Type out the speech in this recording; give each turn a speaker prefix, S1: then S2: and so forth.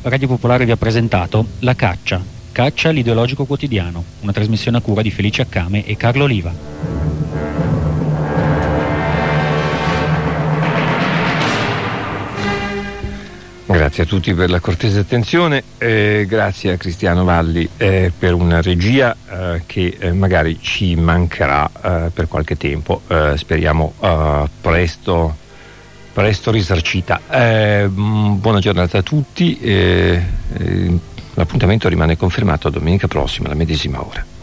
S1: Radio Popolare vi ha presentato La Caccia, l'ideologico quotidiano, una trasmissione a cura di Felice Accame e Carlo Oliva.
S2: Grazie a tutti per la cortese attenzione, grazie a Cristiano Valli per una regia che magari ci mancherà per qualche tempo, speriamo presto risarcita. Buona giornata a tutti, l'appuntamento rimane confermato a domenica prossima alla medesima ora.